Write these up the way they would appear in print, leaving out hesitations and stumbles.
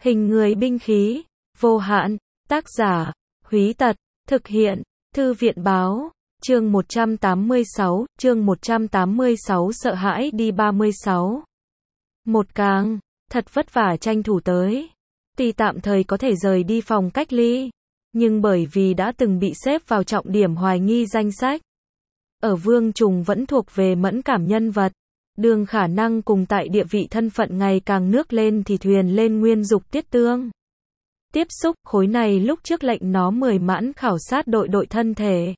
Hình người binh khí, vô hạn, tác giả, Húy Tật, thực hiện, Thư viện báo, chương 186, chương 186 sợ hãi đi 36. Một càng, thật vất vả tranh thủ tới. Tuy tạm thời có thể rời đi phòng cách ly, nhưng bởi vì đã từng bị xếp vào trọng điểm hoài nghi danh sách. Ở Vương Trùng vẫn thuộc về mẫn cảm nhân vật. Đường khả năng cùng tại địa vị thân phận ngày càng nước lên thì thuyền lên nguyên dục tiết tương. Tiếp xúc, khối này lúc trước lệnh nó mời mãn khảo sát đội thân thể.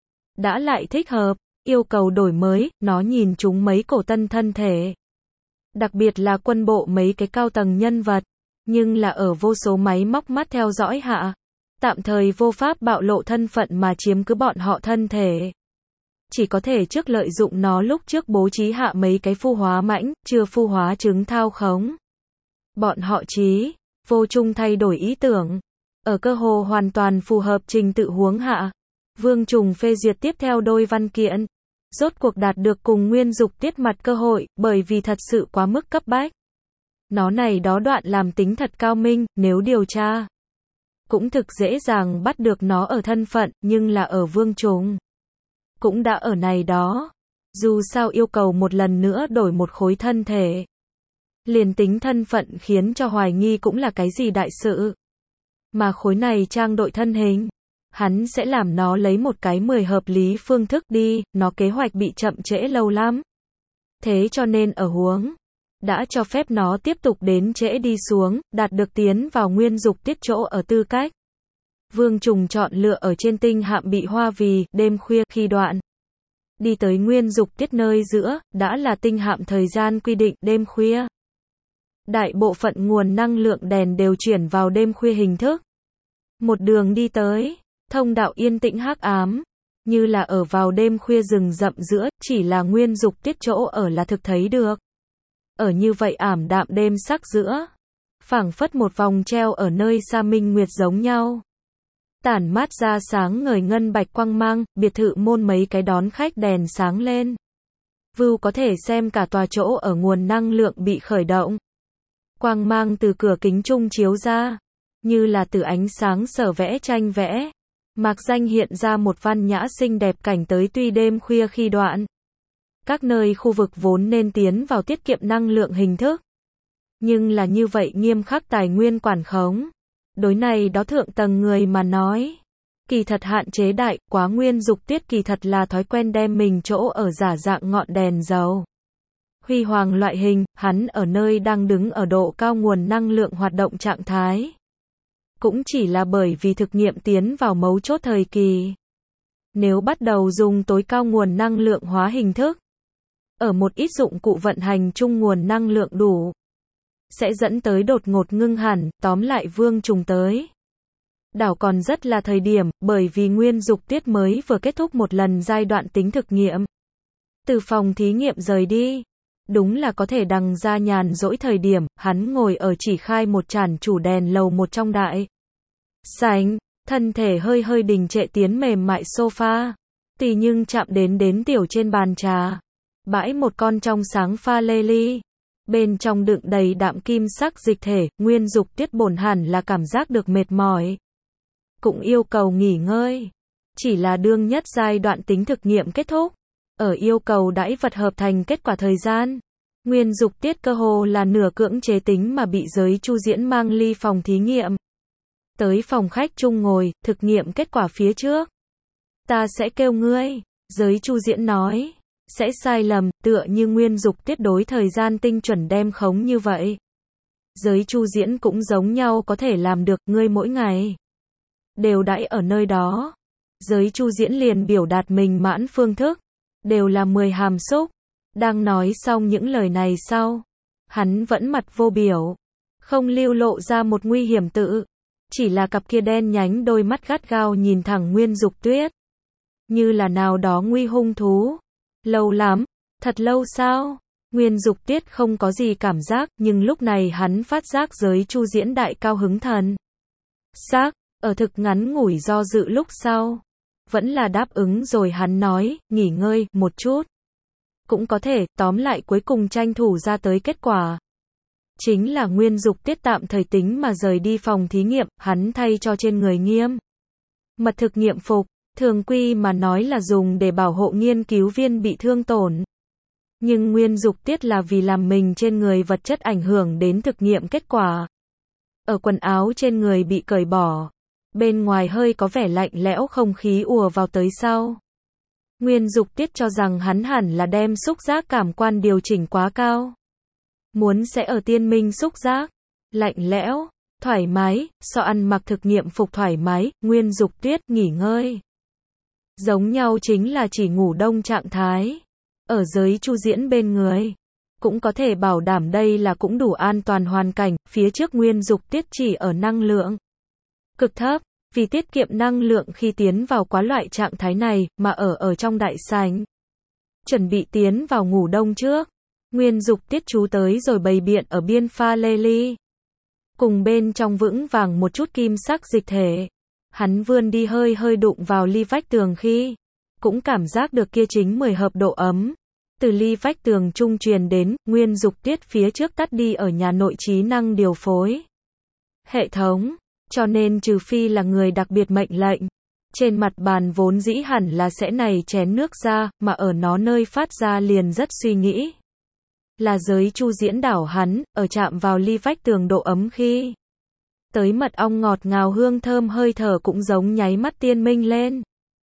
Đã lại thích hợp, yêu cầu đổi mới, nó nhìn chúng mấy cổ tân thân thể. Đặc biệt là quân bộ mấy cái cao tầng nhân vật, nhưng là ở vô số máy móc mắt theo dõi hạ. Tạm thời vô pháp bạo lộ thân phận mà chiếm cứ bọn họ thân thể. Chỉ có thể trước lợi dụng nó lúc trước bố trí hạ mấy cái phu hóa mãnh, chưa phu hóa trứng thao khống. Bọn họ vô chung thay đổi ý tưởng. Ở cơ hồ hoàn toàn phù hợp trình tự huống hạ. Vương Trùng phê duyệt tiếp theo đôi văn kiện. Rốt cuộc đạt được cùng nguyên dục tiết mặt cơ hội, bởi vì thật sự quá mức cấp bách. Nó này đó đoạn làm tính thật cao minh, nếu điều tra. Cũng thực dễ dàng bắt được nó ở thân phận, nhưng là ở Vương Trùng. Cũng đã ở này đó. Dù sao yêu cầu một lần nữa đổi một khối thân thể. Liền tính thân phận khiến cho hoài nghi cũng là cái gì đại sự. Mà khối này trang đội thân hình. Hắn sẽ làm nó lấy một cái 10 hợp lý phương thức đi, nó kế hoạch bị chậm trễ lâu lắm. Thế cho nên ở huống đã cho phép nó tiếp tục đến trễ đi xuống, đạt được tiến vào nguyên dục tiết chỗ ở tư cách. Vương Trùng chọn lựa ở trên tinh hạm bị hoa vì, đêm khuya, khi đoạn. Đi tới nguyên dục tiết nơi giữa, đã là tinh hạm thời gian quy định, đêm khuya. Đại bộ phận nguồn năng lượng đèn đều chuyển vào đêm khuya hình thức. Một đường đi tới, thông đạo yên tĩnh hắc ám, như là ở vào đêm khuya rừng rậm giữa, chỉ là nguyên dục tiết chỗ ở là thực thấy được. Ở như vậy ảm đạm đêm sắc giữa, phảng phất một vòng treo ở nơi xa minh nguyệt giống nhau. Tản mát ra sáng ngời ngân bạch quang mang, biệt thự môn mấy cái đón khách đèn sáng lên. View có thể xem cả tòa chỗ ở nguồn năng lượng bị khởi động. Quang mang từ cửa kính trung chiếu ra, như là từ ánh sáng sở vẽ tranh vẽ. Mạc danh hiện ra một văn nhã xinh đẹp cảnh tới tuy đêm khuya khi đoạn. Các nơi khu vực vốn nên tiến vào tiết kiệm năng lượng hình thức. Nhưng là như vậy nghiêm khắc tài nguyên quản khống. Đối này đó thượng tầng người mà nói. Kỳ thật hạn chế đại, quá nguyên dục tiết kỳ thật là thói quen đem mình chỗ ở giả dạng ngọn đèn dầu. Huy hoàng loại hình, hắn ở nơi đang đứng ở độ cao nguồn năng lượng hoạt động trạng thái. Cũng chỉ là bởi vì thực nghiệm tiến vào mấu chốt thời kỳ. Nếu bắt đầu dùng tối cao nguồn năng lượng hóa hình thức, ở một ít dụng cụ vận hành chung nguồn năng lượng đủ, sẽ dẫn tới đột ngột ngưng hẳn, tóm lại Vương Trùng tới. Đảo còn rất là thời điểm, bởi vì nguyên dục tiết mới vừa kết thúc một lần giai đoạn tính thực nghiệm. Từ phòng thí nghiệm rời đi, đúng là có thể đằng ra nhàn rỗi thời điểm, hắn ngồi ở chỉ khai một tràn chủ đèn lầu một trong đại sảnh, thân thể hơi đình trệ tiến mềm mại sofa. Tùy nhưng chạm đến tiểu trên bàn trà, bãi một con trong sáng pha lê ly. Bên trong đựng đầy đạm kim sắc dịch thể, nguyên dục tiết bổn hẳn là cảm giác được mệt mỏi. Cũng yêu cầu nghỉ ngơi. Chỉ là đương nhất giai đoạn tính thực nghiệm kết thúc. Ở yêu cầu đãi vật hợp thành kết quả thời gian. Nguyên dục tiết cơ hồ là nửa cưỡng chế tính mà bị giới Chu Diễn mang ly phòng thí nghiệm. Tới phòng khách chung ngồi, thực nghiệm kết quả phía trước. Ta sẽ kêu ngươi, giới Chu Diễn nói. Sẽ sai lầm, tựa như nguyên dục tiết đối thời gian tinh chuẩn đem khống như vậy. Giới Chu Diễn cũng giống nhau có thể làm được, ngươi mỗi ngày đều đãi ở nơi đó. Giới Chu Diễn liền biểu đạt mình mãn phương thức, đều là 10 hàm xúc. Đang nói xong những lời này sau, hắn vẫn mặt vô biểu, không lưu lộ ra một nguy hiểm tự, chỉ là cặp kia đen nhánh đôi mắt gắt gao nhìn thẳng nguyên dục tuyết, như là nào đó nguy hung thú. Lâu lắm, thật lâu sao? Nguyên dục tiết không có gì cảm giác, nhưng lúc này hắn phát giác giới Chu Diễn đại cao hứng thần sắc, ở thực ngắn ngủi do dự lúc sau, vẫn là đáp ứng rồi hắn nói, nghỉ ngơi một chút. Cũng có thể, tóm lại cuối cùng tranh thủ ra tới kết quả. chính là Nguyên Dục Tiết tạm thời tính mà rời đi phòng thí nghiệm, hắn thay cho trên người Nghiêm Mật thực nghiệm phục, thường quy mà nói là dùng để bảo hộ nghiên cứu viên bị thương tổn. Nhưng Nguyên Dục Tiết là vì làm mình trên người vật chất ảnh hưởng đến thực nghiệm kết quả. Ở quần áo trên người bị cởi bỏ, bên ngoài hơi có vẻ lạnh lẽo, không khí ùa vào tới sau. Nguyên Dục Tiết cho rằng hắn hẳn là đem xúc giác cảm quan điều chỉnh quá cao. Muốn sẽ ở tiên minh xúc giác, lạnh lẽo, thoải mái, so ăn mặc thực nghiệm phục thoải mái, Nguyên Dục Tiết nghỉ ngơi. Giống nhau chính là chỉ ngủ đông trạng thái. Ở giới Chu Diễn bên người, cũng có thể bảo đảm đây là cũng đủ an toàn hoàn cảnh, phía trước Nguyên Dục Tiết chỉ ở năng lượng cực thấp, vì tiết kiệm năng lượng khi tiến vào quá loại trạng thái này, mà ở trong đại sảnh. Chuẩn bị tiến vào ngủ đông trước, Nguyên Dục Tiết chú tới rồi bày biện ở biên pha lê ly. Cùng bên trong vững vàng một chút kim sắc dịch thể. Hắn vươn đi hơi hơi đụng vào ly vách tường khi, cũng cảm giác được kia chính 10 hợp độ ấm. Từ ly vách tường trung truyền đến, Nguyên Dục Tiết phía trước tắt đi ở nhà nội trí năng điều phối hệ thống, cho nên trừ phi là người đặc biệt mệnh lệnh. Trên mặt bàn vốn dĩ hẳn là sẽ này chén nước ra, mà ở nó nơi phát ra liền rất suy nghĩ. Là giới Chu Diễn đảo hắn, ở chạm vào ly vách tường độ ấm khi tới mật ong ngọt ngào hương thơm hơi thở cũng giống nháy mắt tiên minh lên.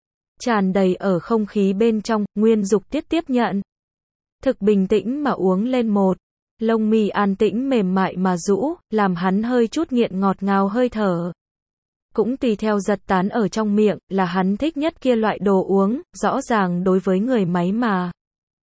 Tràn đầy ở không khí bên trong, Nguyên Dục Tiết tiếp nhận. Thực bình tĩnh mà uống lên một. Lông mi an tĩnh mềm mại mà rũ, làm hắn hơi chút nghiện ngọt ngào hơi thở. Cũng tùy theo giật tán ở trong miệng, là hắn thích nhất kia loại đồ uống, rõ ràng đối với người máy mà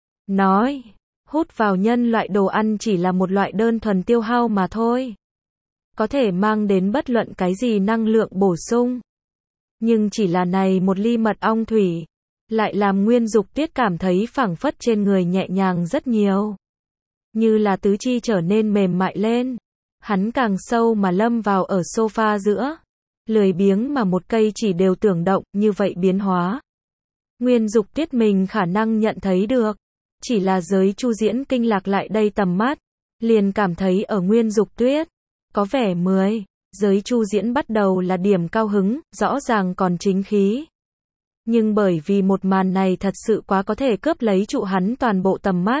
nói, hút vào nhân loại đồ ăn chỉ là một loại đơn thuần tiêu hao mà thôi. Có thể mang đến bất luận cái gì năng lượng bổ sung. Nhưng chỉ là này một ly mật ong thủy, lại làm Nguyên Dục Tiết cảm thấy phảng phất trên người nhẹ nhàng rất nhiều. Như là tứ chi trở nên mềm mại lên. Hắn càng sâu mà lâm vào ở sofa giữa. Lười biếng mà một cây chỉ đều tưởng động, như vậy biến hóa. Nguyên Dục Tiết mình khả năng nhận thấy được. Chỉ là giới Chu Diễn kinh lạc lại đây tầm mắt. Liền cảm thấy ở Nguyên Dục Tiết có vẻ 10. Giới Chu Diễn bắt đầu là điểm cao hứng, rõ ràng còn chính khí. Nhưng bởi vì một màn này thật sự quá có thể cướp lấy trụ hắn toàn bộ tầm mắt.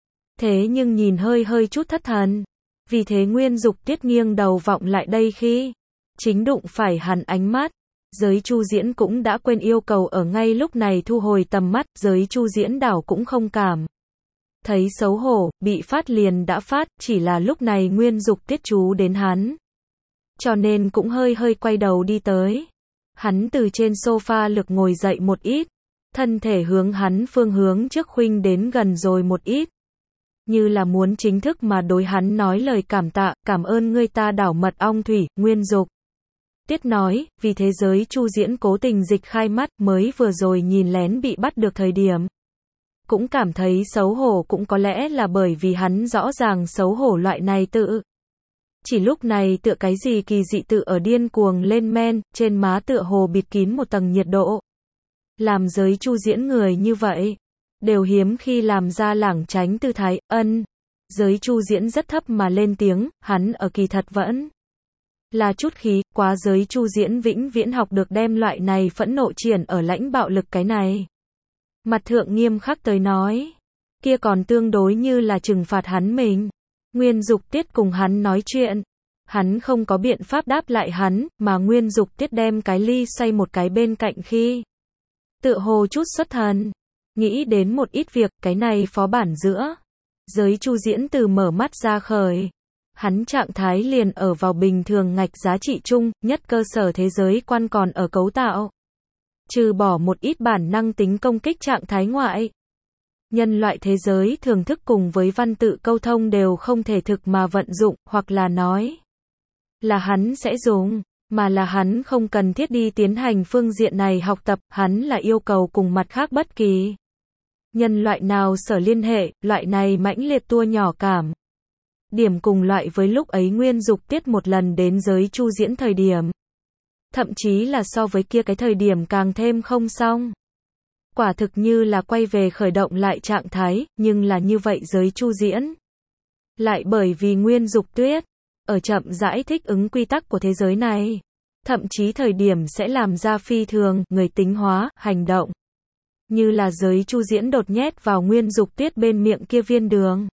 Thế nhưng nhìn hơi hơi chút thất thần. Vì thế Nguyên Dục Tiết nghiêng đầu vọng lại đây khi chính đụng phải hắn ánh mắt. Giới Chu Diễn cũng đã quên yêu cầu ở ngay lúc này thu hồi tầm mắt, giới Chu Diễn đảo cũng không cảm thấy xấu hổ, bị phát liền đã phát, chỉ là lúc này Nguyên Dục Tiết chú đến hắn. Cho nên cũng hơi hơi quay đầu đi tới. Hắn từ trên sofa lực ngồi dậy một ít, thân thể hướng hắn phương hướng trước khuynh đến gần rồi một ít. Như là muốn chính thức mà đối hắn nói lời cảm tạ, cảm ơn ngươi ta đảo mật ong thủy, Nguyên Dục Tiết nói, vì thế giới Chu Diễn cố tình dịch khai mắt, mới vừa rồi nhìn lén bị bắt được thời điểm. Cũng cảm thấy xấu hổ, cũng có lẽ là bởi vì hắn rõ ràng xấu hổ loại này tự. Chỉ lúc này tựa cái gì kỳ dị tự ở điên cuồng lên men, trên má tựa hồ bịt kín một tầng nhiệt độ. Làm giới Chu Diễn người như vậy, đều hiếm khi làm ra lảng tránh tư thái, Giới Chu Diễn rất thấp mà lên tiếng, hắn ở kỳ thật vẫn là chút khí, quá giới Chu Diễn vĩnh viễn học được đem loại này phẫn nộ triển ở lãnh bạo lực cái này. Mặt thượng nghiêm khắc tới nói, kia còn tương đối như là trừng phạt hắn mình. Nguyên Dục Tiết cùng hắn nói chuyện, hắn không có biện pháp đáp lại hắn, mà Nguyên Dục Tiết đem cái ly xoay một cái bên cạnh khi tựa hồ chút xuất thần, nghĩ đến một ít việc, cái này phó bản giữa. Giới Chu Diễn từ mở mắt ra khởi, hắn trạng thái liền ở vào bình thường ngạch giá trị chung, nhất cơ sở thế giới quan còn ở cấu tạo. Trừ bỏ một ít bản năng tính công kích trạng thái ngoại. Nhân loại thế giới thường thức cùng với văn tự câu thông đều không thể thực mà vận dụng, hoặc là nói là hắn sẽ dùng, mà là hắn không cần thiết đi tiến hành phương diện này học tập, hắn là yêu cầu cùng mặt khác bất kỳ nhân loại nào sở liên hệ, loại này mãnh liệt tua nhỏ cảm. Điểm cùng loại với lúc ấy Nguyên Dục Tiết một lần đến giới Chu Diễn thời điểm. Thậm chí là so với kia cái thời điểm càng thêm không xong. Quả thực như là quay về khởi động lại trạng thái, nhưng là như vậy giới Chu Diễn Lại bởi vì Nguyên Dục Tuyết, ở chậm rãi thích ứng quy tắc của thế giới này. Thậm chí thời điểm sẽ làm ra phi thường, người tính hóa, hành động. Như là giới Chu Diễn đột nhét vào Nguyên Dục Tuyết bên miệng kia viên đường.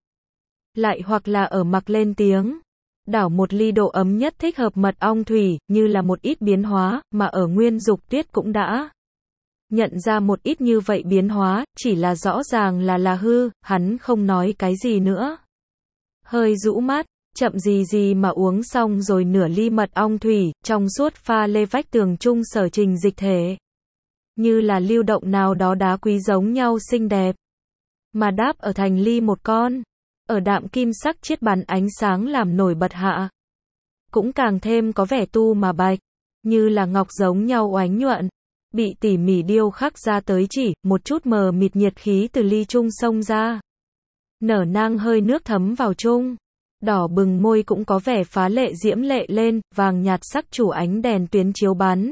Lại hoặc là ở mặc lên tiếng. Đảo một ly độ ấm nhất thích hợp mật ong thủy, như là một ít biến hóa, mà ở Nguyên Dục Tuyết cũng đã nhận ra một ít như vậy biến hóa, chỉ là rõ ràng là hư, hắn không nói cái gì nữa. Hơi rũ mắt, chậm gì mà uống xong rồi nửa ly mật ong thủy, trong suốt pha lê vách tường chung sở trình dịch thể. Như là lưu động nào đó đá quý giống nhau xinh đẹp. Mà đáp ở thành ly một con. Ở đạm kim sắc chiết bắn ánh sáng làm nổi bật hạ. Cũng càng thêm có vẻ tu mà bạch. Như là ngọc giống nhau oánh nhuận. Bị tỉ mỉ điêu khắc ra tới chỉ, một chút mờ mịt nhiệt khí từ ly chung xông ra. Nở nang hơi nước thấm vào chung. Đỏ bừng môi cũng có vẻ phá lệ diễm lệ lên, vàng nhạt sắc chủ ánh đèn tuyến chiếu bắn.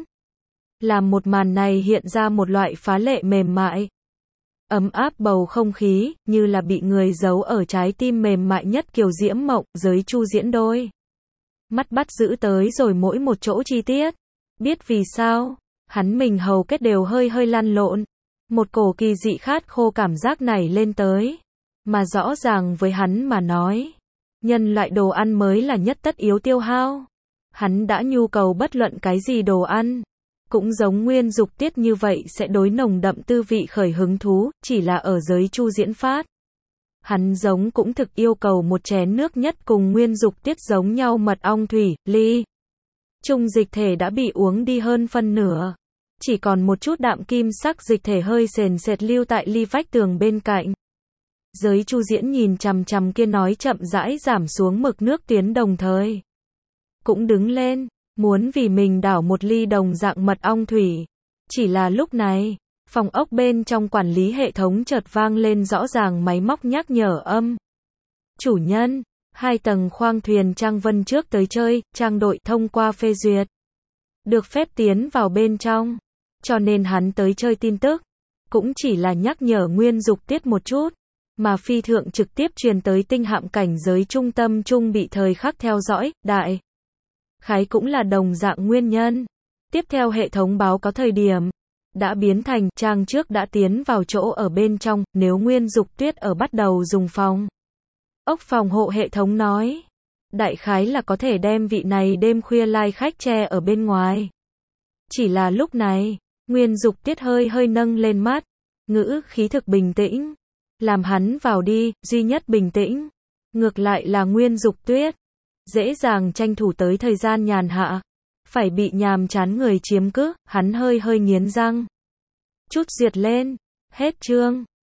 Làm một màn này hiện ra một loại phá lệ mềm mại. Ấm áp bầu không khí, như là bị người giấu ở trái tim mềm mại nhất kiều diễm mộng, giới Chu Diễn đôi. Mắt bắt giữ tới rồi mỗi một chỗ chi tiết. Biết vì sao, hắn mình hầu kết đều hơi lăn lộn. Một cổ kỳ dị khát khô cảm giác này lên tới. Mà rõ ràng với hắn mà nói. Nhân loại đồ ăn mới là nhất tất yếu tiêu hao. Hắn đã nhu cầu bất luận cái gì đồ ăn. Cũng giống Nguyên Dục Tiết như vậy sẽ đối nồng đậm tư vị khởi hứng thú, chỉ là ở giới Chu Diễn phát. Hắn giống cũng thực yêu cầu một chén nước nhất cùng Nguyên Dục Tiết giống nhau mật ong thủy, ly. Trung dịch thể đã bị uống đi hơn phân nửa. Chỉ còn một chút đạm kim sắc dịch thể hơi sền sệt lưu tại ly vách tường bên cạnh. Giới Chu Diễn nhìn chằm chằm kia nói chậm rãi giảm xuống mực nước tiến đồng thời. Cũng đứng lên, muốn vì mình đảo một ly đồng dạng mật ong thủy. Chỉ là lúc này, phòng ốc bên trong quản lý hệ thống chợt vang lên rõ ràng máy móc nhắc nhở âm. Chủ nhân, 2 tầng khoang thuyền Trang Vân trước tới chơi, Trang đội thông qua phê duyệt. Được phép tiến vào bên trong. Cho nên hắn tới chơi tin tức. Cũng chỉ là nhắc nhở Nguyên Dục Tiết một chút. Mà phi thượng trực tiếp truyền tới tinh hạm cảnh giới trung tâm trung bị thời khắc theo dõi, đại. Khái cũng là đồng dạng nguyên nhân. Tiếp theo hệ thống báo có thời điểm. Đã biến thành, Trang trước đã tiến vào chỗ ở bên trong, nếu Nguyên Dục Tuyết ở bắt đầu dùng phòng. Ốc phòng hộ hệ thống nói. Đại khái là có thể đem vị này đêm khuya lai khách che ở bên ngoài. Chỉ là lúc này, Nguyên Dục Tiết hơi nâng lên mắt. Ngữ khí thực bình tĩnh. Làm hắn vào đi, duy nhất bình tĩnh. Ngược lại là Nguyên Dục Tuyết. Dễ dàng tranh thủ tới thời gian nhàn hạ. Phải bị nhàm chán người chiếm cứ, hắn hơi nghiến răng. Chút duyệt lên. Hết chương.